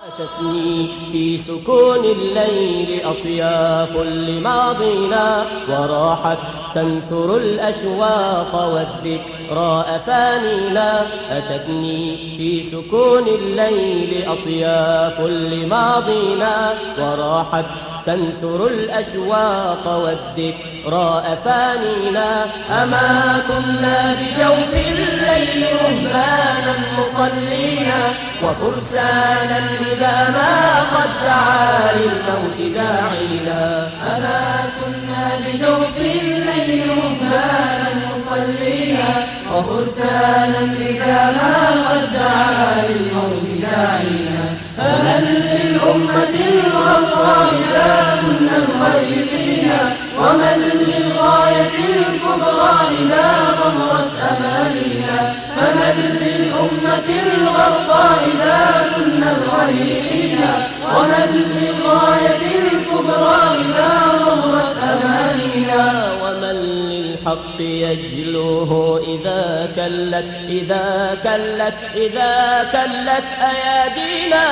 أتتني في سكون الليل أطياف لماضينا، وراحت تنثر الأشواق والذكرى أفانينا. أتتني في سكون الليل أطياف لماضينا، وراحت تنثر الأشواق والذكرى أفانينا. أما كنا بجوف الليل رهبانا مصلينا، وفرسانا إذا ما قد دعا للموت داعينا. أما كنا بجوف الليل رهبانا مصلينا، وفرسانا إذا ما قد دعا للموت داعينا. فمن للأمة الغراء إذا كنا الغريقين، ومن للغاية الكبرى إذا ضمرت أمانينا. فمن للأمة الغراء إذا كنا الغريقين، ومن للغاية الكبرى إذا ضمرت أمانينا. ومن للحق يجلوه إذا كلت أيادينا.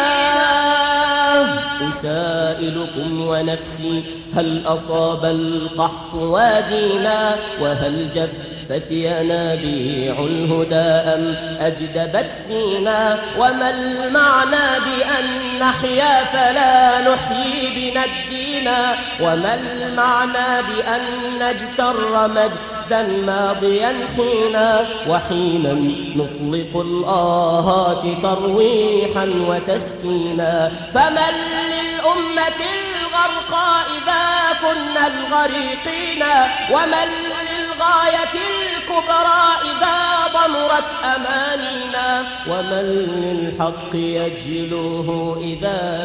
أسائلكم ونفسي هل أصاب القحط وادينا، وهل جفت ينابيع الهدى أم أجدبت فينا. وما المعنى بأن نحيا فلا نحيي بنا الدين، وما المعنى بأن نجتر مجدا ماضيا حينا، وحينا نطلق الآهات ترويحا وتسكينا. فمن للأمة الغرقاء إذا كنا الغريقين، ومن للغاية الكبرى إذا ضمرت أمانينا. ومن للحق يجلوه إذا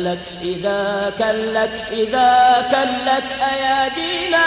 كلت أيادينا.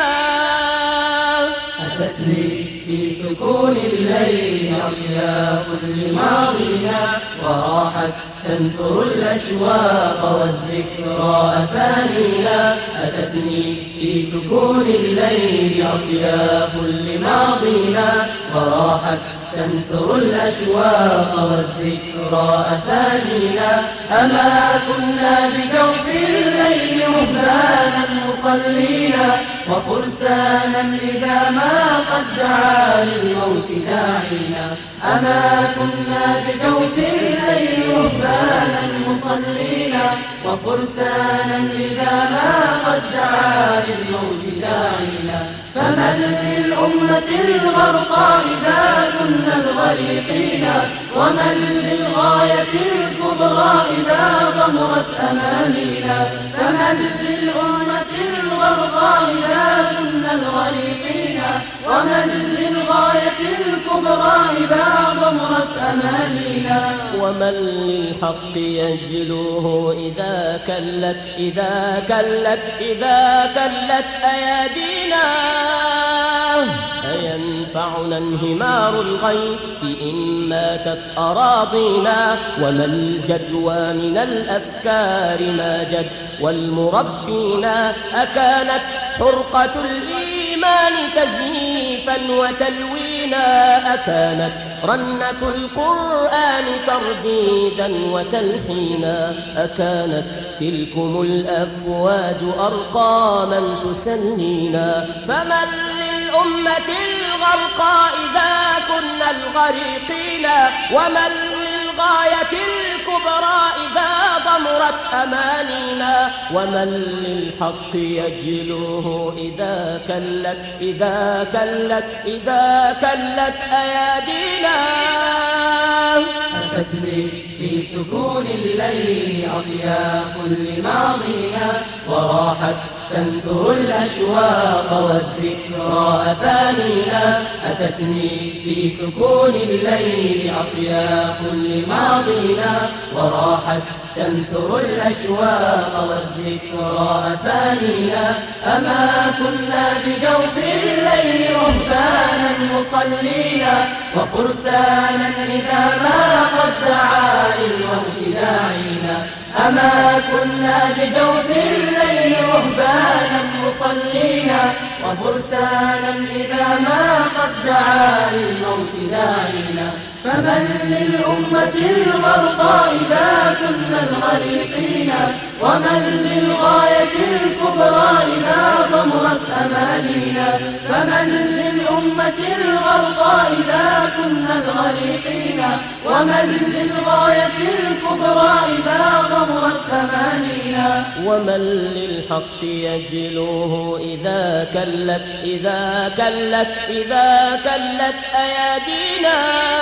أتتني في سكون الليل أطياف لماضينا، وراحت تنثر الأشواق والذكرى أفانينا. أتتني في سكون الليل أطياف لماضينا، وراحت تنثر الأشواق والذكرى أفانينا. أما كنا بجوف الليل رهبانا مصلينا، وفرسانا إذا ما قد دعا للموت داعينا. أما كنا بجوف الليل رهبانا مصلينا، وفرسانا إذا ما قد دعا للموت داعينا. فمن للأمة الغرقاء إذا كنا الغريقين، ومن للغاية الكبرى إذا ضمرت أمانينا. فمن للأمة الغرقاء إذا كنا الغريقين، ومن للغاية الكبرى إذا ضمرت أمانينا. ومن للحق يجلوه إذا كلت أيادينا. أينفعنا انهمار الغيث إن ماتت أراضينا، وما الجدوى من الأفكار ما جد والمربينا. أكانت حرقة الإيمان تزييفا وتلوينا، أكانت رنة القرآن ترديدا وتلحينا. أكانت تلكم الأفواج أرقاما تسنينا. فمن للأمة الغرقاء إذا كنا الغريقين، ومن للغاية الكبرى إذا ضمرت أمانينا. ومن للحق يجلوه إذا كلت أيادينا. أتتني في سكون الليل أطياف لماضينا، وراحت تنثر الأشواق والذكرى أفانينا. أتتني في سكون الليل أطياف لماضينا، وراحت تنثر الأشواق والذكرى أفانينا. أما كنا بجوف الليل رهبانا مصلينا، وفرسانا إذا ما قد دعا للموت داعينا. أما كنا بجوف الليل رهبانا مصلينا، وفرسانا إذا ما قد دعا للموت داعينا. فمن للأمة الغرقاء إذا كنا الغرقاء غريقنا ومن للغاية الكبرى إذا ضمرت أمانينا فمن للأمة الغرقى إذا كنا الغريقين ومن للغاية الكبرى إذا ضمرت أمانينا ومن للحق يجلوه إذا كلت أيادينا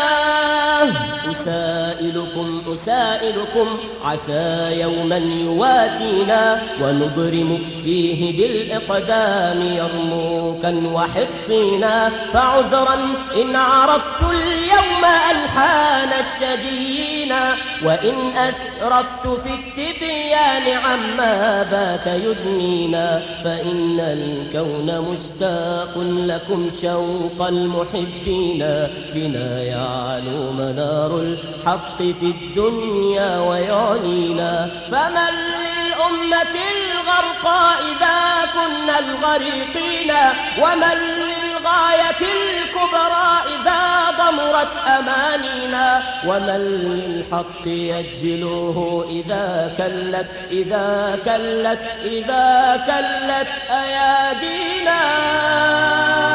أسائلكم عسى يوما يواتينا ونضرم فيه بالإقدام يرموكا وحطينا فعذرا إن عرفت اليوم ألحان الشجيين وإن أسرفت في التبيان عما بات يدنينا فإن الكون مشتاق لكم شوق المحبين بنا يعلو منار الحق في الدنيا ويعلينا فمن للأمة الغرقى إذا كنا الغريقين ومن للغاية الكبرى إذا ضمرت أمانينا ومن للحق يجلوه إذا كلت أيادينا